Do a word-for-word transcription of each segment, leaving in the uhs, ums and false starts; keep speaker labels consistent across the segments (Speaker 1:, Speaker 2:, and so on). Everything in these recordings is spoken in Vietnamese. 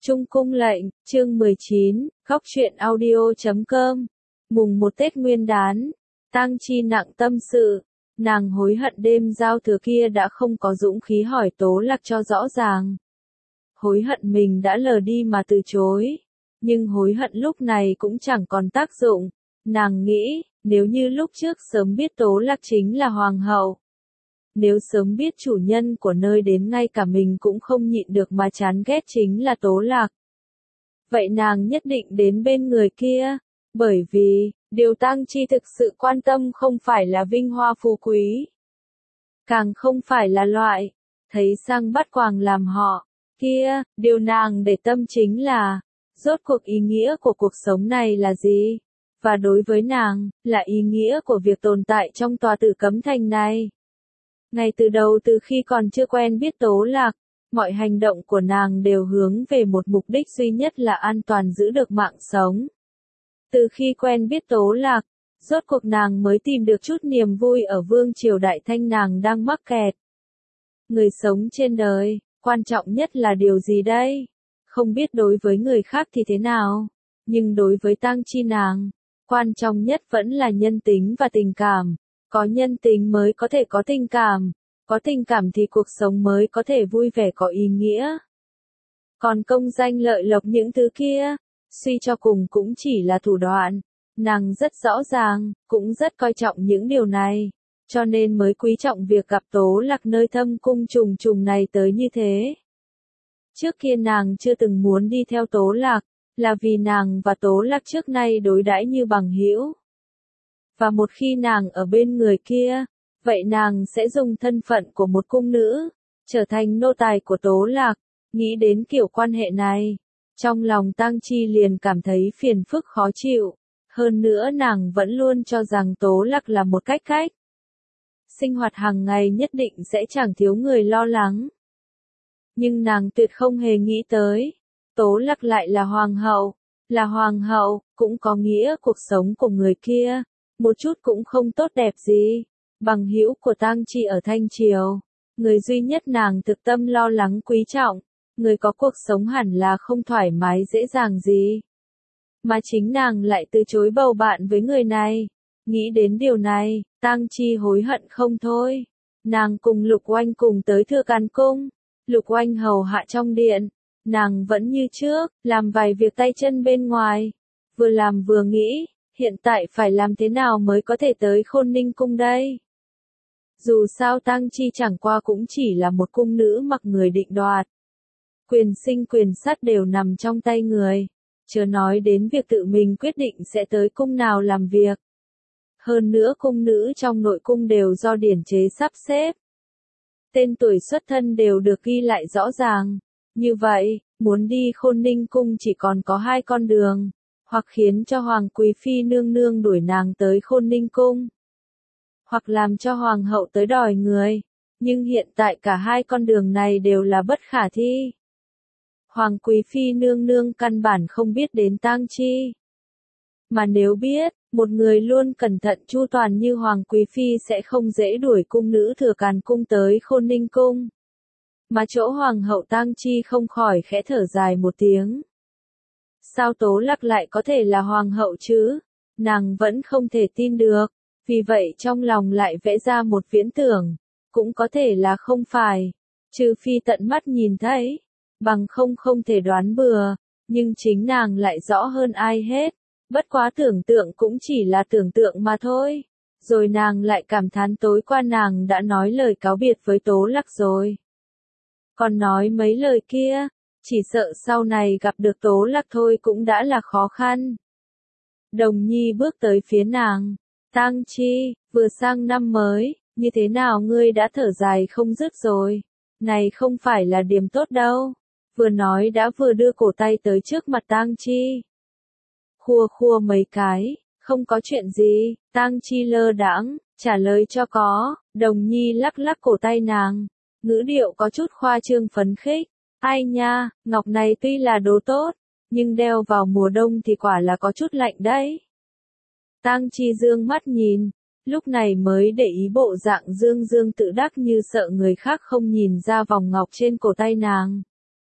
Speaker 1: Trung cung lệnh, chương mười chín, góc truyện audio chấm com. Mùng một Tết Nguyên đán, Tang Chi nặng tâm sự, nàng hối hận đêm giao thừa kia đã không có dũng khí hỏi Tố Lạc cho rõ ràng. Hối hận mình đã lờ đi mà từ chối, nhưng hối hận lúc này cũng chẳng còn tác dụng. Nàng nghĩ, nếu như lúc trước sớm biết Tố Lạc chính là hoàng hậu, nếu sớm biết chủ nhân của nơi đến ngay cả mình cũng không nhịn được mà chán ghét chính là Tố Lạc, vậy nàng nhất định đến bên người kia, bởi vì, điều Tang Chi thực sự quan tâm không phải là vinh hoa phú quý, càng không phải là loại, thấy sang bắt quàng làm họ, kia, điều nàng để tâm chính là, rốt cuộc ý nghĩa của cuộc sống này là gì, và đối với nàng, là ý nghĩa của việc tồn tại trong tòa Tử Cấm Thành này. Ngay từ đầu từ khi còn chưa quen biết Tố Lạc, mọi hành động của nàng đều hướng về một mục đích duy nhất là an toàn giữ được mạng sống. Từ khi quen biết Tố Lạc, rốt cuộc nàng mới tìm được chút niềm vui ở vương triều Đại Thanh nàng đang mắc kẹt. Người sống trên đời, quan trọng nhất là điều gì đây? Không biết đối với người khác thì thế nào, nhưng đối với Tang Chi nàng, quan trọng nhất vẫn là nhân tính và tình cảm. Có nhân tính mới có thể có tình cảm, có tình cảm thì cuộc sống mới có thể vui vẻ có ý nghĩa. Còn công danh lợi lộc những thứ kia, suy cho cùng cũng chỉ là thủ đoạn. Nàng rất rõ ràng, cũng rất coi trọng những điều này, cho nên mới quý trọng việc gặp Tố Lạc nơi thâm cung trùng trùng này tới như thế. Trước kia nàng chưa từng muốn đi theo Tố Lạc, là vì nàng và Tố Lạc trước nay đối đãi như bằng hữu. Và một khi nàng ở bên người kia, vậy nàng sẽ dùng thân phận của một cung nữ, trở thành nô tài của Tố Lạc. Nghĩ đến kiểu quan hệ này, trong lòng Tang Chi liền cảm thấy phiền phức khó chịu. Hơn nữa nàng vẫn luôn cho rằng Tố Lạc là một cách cách. Sinh hoạt hàng ngày nhất định sẽ chẳng thiếu người lo lắng. Nhưng nàng tuyệt không hề nghĩ tới, Tố Lạc lại là hoàng hậu, là hoàng hậu, cũng có nghĩa cuộc sống của người kia. Một chút cũng không tốt đẹp gì. Bằng hữu của Tang Chi ở Thanh Triều, người duy nhất nàng thực tâm lo lắng quý trọng, người có cuộc sống hẳn là không thoải mái dễ dàng gì. Mà chính nàng lại từ chối bầu bạn với người này. Nghĩ đến điều này, Tang Chi hối hận không thôi. Nàng cùng Lục Oanh cùng tới Thừa Càn Cung, Lục Oanh hầu hạ trong điện, nàng vẫn như trước, làm vài việc tay chân bên ngoài, vừa làm vừa nghĩ. Hiện tại phải làm thế nào mới có thể tới Khôn Ninh Cung đây? Dù sao Tang Chi chẳng qua cũng chỉ là một cung nữ mặc người định đoạt. Quyền sinh quyền sát đều nằm trong tay người. Chớ nói đến việc tự mình quyết định sẽ tới cung nào làm việc. Hơn nữa cung nữ trong nội cung đều do điển chế sắp xếp. Tên tuổi xuất thân đều được ghi lại rõ ràng. Như vậy, muốn đi Khôn Ninh Cung chỉ còn có hai con đường. Hoặc khiến cho Hoàng Quý Phi nương nương đuổi nàng tới Khôn Ninh Cung, hoặc làm cho Hoàng hậu tới đòi người, nhưng hiện tại cả hai con đường này đều là bất khả thi. Hoàng Quý Phi nương nương căn bản không biết đến Tang Chi. Mà nếu biết, một người luôn cẩn thận chu toàn như Hoàng Quý Phi sẽ không dễ đuổi cung nữ Thừa Càn Cung tới Khôn Ninh Cung. Mà chỗ Hoàng hậu Tang Chi không khỏi khẽ thở dài một tiếng. Sao Tố Lạc lại có thể là hoàng hậu chứ? Nàng vẫn không thể tin được, vì vậy trong lòng lại vẽ ra một viễn tưởng, cũng có thể là không phải, trừ phi tận mắt nhìn thấy, bằng không không thể đoán bừa, nhưng chính nàng lại rõ hơn ai hết, bất quá tưởng tượng cũng chỉ là tưởng tượng mà thôi. Rồi nàng lại cảm thán tối qua nàng đã nói lời cáo biệt với Tố Lạc rồi. Còn nói mấy lời kia, chỉ sợ sau này gặp được Tố Lạc thôi cũng đã là khó khăn. Đồng Nhi bước tới phía nàng. Tang Chi, vừa sang năm mới, như thế nào ngươi đã thở dài không dứt rồi? Này không phải là điểm tốt đâu. Vừa nói đã vừa đưa cổ tay tới trước mặt Tang Chi. Khua khua mấy cái, không có chuyện gì. Tang Chi lơ đãng, trả lời cho có. Đồng Nhi lắc lắc cổ tay nàng, ngữ điệu có chút khoa trương phấn khích. Ai nha, ngọc này tuy là đồ tốt, nhưng đeo vào mùa đông thì quả là có chút lạnh đấy. Tang Chi dương mắt nhìn, lúc này mới để ý bộ dạng dương dương tự đắc như sợ người khác không nhìn ra vòng ngọc trên cổ tay nàng.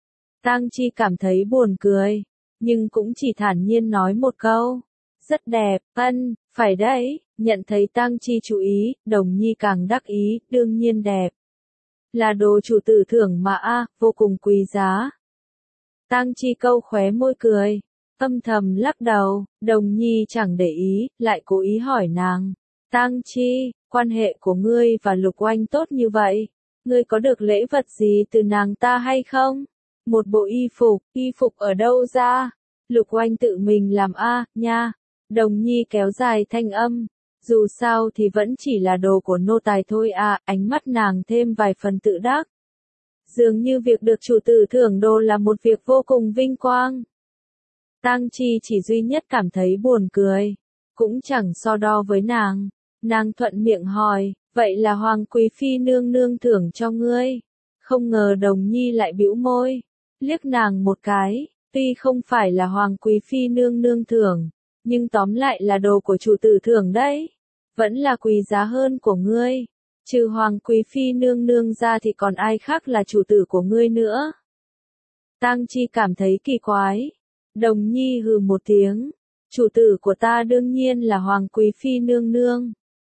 Speaker 1: Tang Chi cảm thấy buồn cười, nhưng cũng chỉ thản nhiên nói một câu. Rất đẹp, ân, phải đấy, nhận thấy Tang Chi chú ý, Đồng Nhi càng đắc ý, đương nhiên đẹp. Là đồ chủ tử thưởng mà a, vô cùng quý giá. Tang Chi câu khóe môi cười, âm thầm lắc đầu, Đồng Nhi chẳng để ý, lại cố ý hỏi nàng. Tang Chi, quan hệ của ngươi và Lục Oanh tốt như vậy, ngươi có được lễ vật gì từ nàng ta hay không? Một bộ y phục, y phục ở đâu ra? Lục Oanh tự mình làm a, nha. Đồng Nhi kéo dài thanh âm, dù sao thì vẫn chỉ là đồ của nô tài thôi à, ánh mắt nàng thêm vài phần tự đắc. Dường như việc được chủ tử thưởng đồ là một việc vô cùng vinh quang. Tang Chi chỉ duy nhất cảm thấy buồn cười, cũng chẳng so đo với nàng. Nàng thuận miệng hỏi, vậy là Hoàng Quý Phi nương nương thưởng cho ngươi? Không ngờ Đồng Nhi lại bĩu môi, liếc nàng một cái, tuy không phải là Hoàng Quý Phi nương nương thưởng, nhưng tóm lại là đồ của chủ tử thưởng đấy, vẫn là quý giá hơn của ngươi. Trừ Hoàng Quý Phi nương nương ra thì còn ai khác là chủ tử của ngươi nữa? Tang Chi cảm thấy kỳ quái. Đồng Nhi hừ một tiếng, chủ tử của ta đương nhiên là Hoàng Quý Phi nương nương.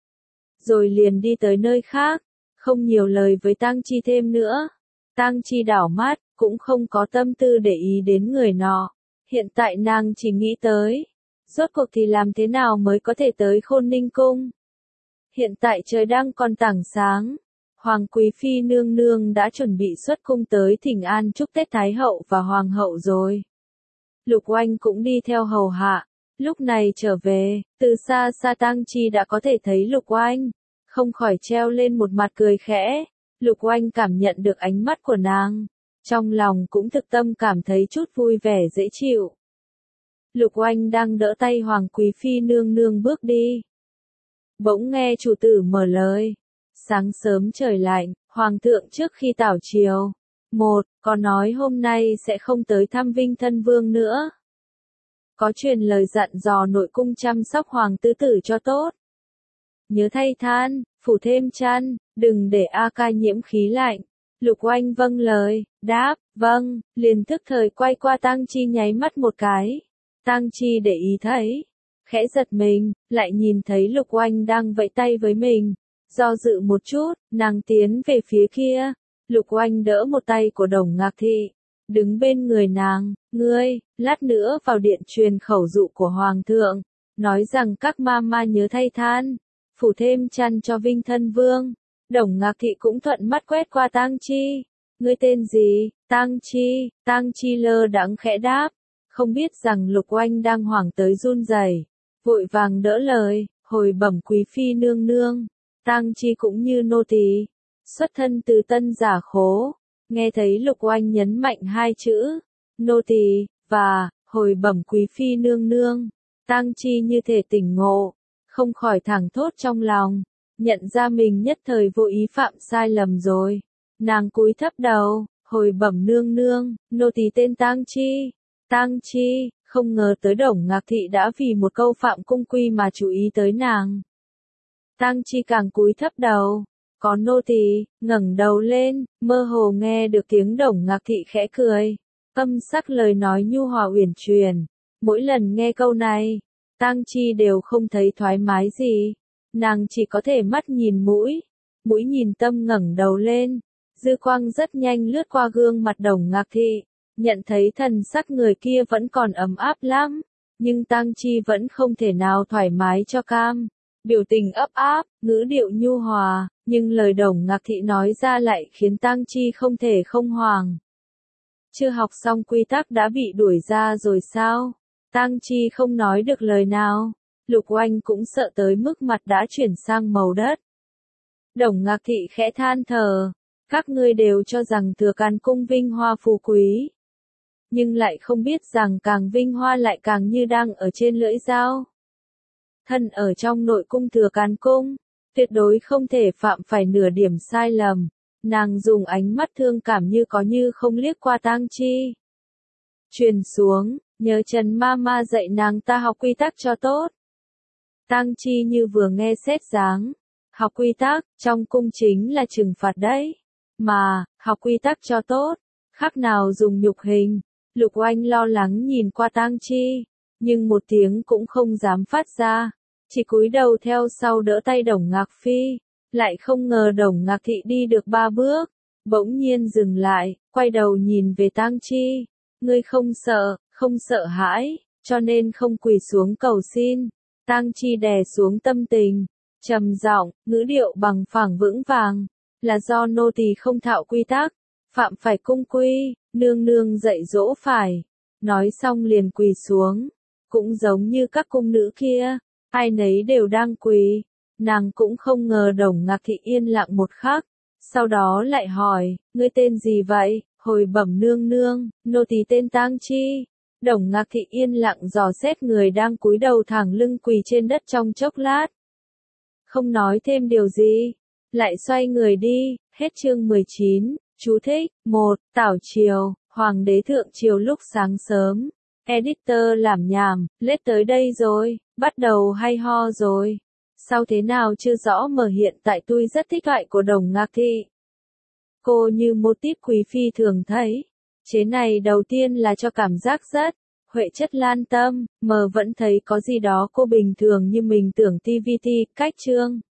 Speaker 1: Rồi liền đi tới nơi khác, không nhiều lời với Tang Chi thêm nữa. Tang Chi đảo mắt, cũng không có tâm tư để ý đến người nọ. Hiện tại nàng chỉ nghĩ tới, rốt cuộc thì làm thế nào mới có thể tới Khôn Ninh Cung. Hiện tại trời đang còn tảng sáng, Hoàng Quý Phi nương nương đã chuẩn bị xuất cung tới thỉnh an chúc Tết Thái hậu và Hoàng hậu rồi. Lục Oanh cũng đi theo hầu hạ, lúc này trở về, từ xa xa Tang Chi đã có thể thấy Lục Oanh, không khỏi treo lên một mặt cười khẽ. Lục Oanh cảm nhận được ánh mắt của nàng, trong lòng cũng thực tâm cảm thấy chút vui vẻ dễ chịu. Lục Oanh đang đỡ tay Hoàng Quý Phi nương nương bước đi. Bỗng nghe chủ tử mở lời. Sáng sớm trời lạnh, Hoàng thượng trước khi tảo triều. Một, có nói hôm nay sẽ không tới thăm Vinh Thân Vương nữa. Có truyền lời dặn dò nội cung chăm sóc Hoàng tứ tử cho tốt. Nhớ thay than, phủ thêm chăn, đừng để A Ca nhiễm khí lạnh. Lục Oanh vâng lời, đáp, vâng, liền thức thời quay qua Tang Chi nháy mắt một cái. Tang Chi để ý thấy, khẽ giật mình, lại nhìn thấy Lục Oanh đang vẫy tay với mình. Do dự một chút, nàng tiến về phía kia. Lục Oanh đỡ một tay của Đồng Ngạc Thị, đứng bên người nàng, ngươi, lát nữa vào điện truyền khẩu dụ của Hoàng thượng, nói rằng các ma ma nhớ thay than, phủ thêm chăn cho Vinh Thân Vương. Đồng Ngạc Thị cũng thuận mắt quét qua Tang Chi. Ngươi tên gì? Tang Chi. Tang Chi lơ đãng khẽ đáp, không biết rằng Lục Oanh đang hoảng tới run rẩy, vội vàng đỡ lời, hồi bẩm Quý Phi nương nương. Tang Chi cũng như nô tỳ, xuất thân từ Tân Giả Khố, nghe thấy Lục Oanh nhấn mạnh hai chữ, nô tỳ, và, hồi bẩm Quý Phi nương nương. Tang Chi như thể tỉnh ngộ, không khỏi thẳng thốt trong lòng, nhận ra mình nhất thời vô ý phạm sai lầm rồi. Nàng cúi thấp đầu, hồi bẩm nương nương, nô tỳ tên Tang Chi. Tang Chi, không ngờ tới Đồng Ngạc Thị đã vì một câu phạm cung quy mà chú ý tới nàng. Tang Chi càng cúi thấp đầu, có nô tỳ, ngẩng đầu lên, mơ hồ nghe được tiếng Đồng Ngạc Thị khẽ cười, âm sắc lời nói nhu hòa uyển chuyển. Mỗi lần nghe câu này, Tang Chi đều không thấy thoải mái gì, nàng chỉ có thể mắt nhìn mũi, mũi nhìn tâm ngẩng đầu lên, dư quang rất nhanh lướt qua gương mặt Đồng Ngạc Thị, nhận thấy thần sắc người kia vẫn còn ấm áp lắm, nhưng Tang Chi vẫn không thể nào thoải mái cho cam. Biểu tình ấp áp, ngữ điệu nhu hòa, nhưng lời Đồng Ngạc Thị nói ra lại khiến Tang Chi không thể không hoàng. Chưa học xong quy tắc đã bị đuổi ra rồi sao? Tang Chi không nói được lời nào. Lục Oanh cũng sợ tới mức mặt đã chuyển sang màu đất. Đồng Ngạc Thị khẽ than thở, các ngươi đều cho rằng Thừa Càn Cung vinh hoa phú quý, nhưng lại không biết rằng càng vinh hoa lại càng như đang ở trên lưỡi dao. Thân ở trong nội cung Thừa Càn Cung, tuyệt đối không thể phạm phải nửa điểm sai lầm. Nàng dùng ánh mắt thương cảm như có như không liếc qua Tang Chi. Truyền xuống, nhớ Trần ma ma dạy nàng ta học quy tắc cho tốt. Tang Chi như vừa nghe sét giáng, học quy tắc, trong cung chính là trừng phạt đấy. Mà, học quy tắc cho tốt, khác nào dùng nhục hình. Lục Oanh lo lắng nhìn qua Tang Chi, nhưng một tiếng cũng không dám phát ra, chỉ cúi đầu theo sau đỡ tay Đồng Ngạc Phi, lại không ngờ Đồng Ngạc Thị đi được ba bước, bỗng nhiên dừng lại, quay đầu nhìn về Tang Chi, ngươi không sợ, không sợ hãi, cho nên không quỳ xuống cầu xin. Tang Chi đè xuống tâm tình, trầm giọng, ngữ điệu bằng phẳng vững vàng, là do nô tỳ không thạo quy tắc, phạm phải cung quy, nương nương dạy dỗ phải. Nói xong liền quỳ xuống, cũng giống như các cung nữ kia, ai nấy đều đang quỳ. Nàng cũng không ngờ Đồng Ngạc Thị yên lặng một khắc, sau đó lại hỏi, ngươi tên gì vậy? Hồi bẩm nương nương, nô tỳ tên Tang Chi. Đồng Ngạc Thị yên lặng dò xét người đang cúi đầu thẳng lưng quỳ trên đất trong chốc lát. Không nói thêm điều gì, lại xoay người đi. Hết chương mười chín, chú thích, một, Tảo Triều, Hoàng đế thượng triều lúc sáng sớm. Editor làm nhảm, lết tới đây rồi, bắt đầu hay ho rồi. Sao thế nào chưa rõ mà hiện tại tôi rất thích thoại của Đồng Ngạc Thị. Cô như mô típ quý phi thường thấy. Chế này đầu tiên là cho cảm giác rất huệ chất lan tâm, mờ vẫn thấy có gì đó cô bình thường như mình tưởng ti vi ti, cách chương.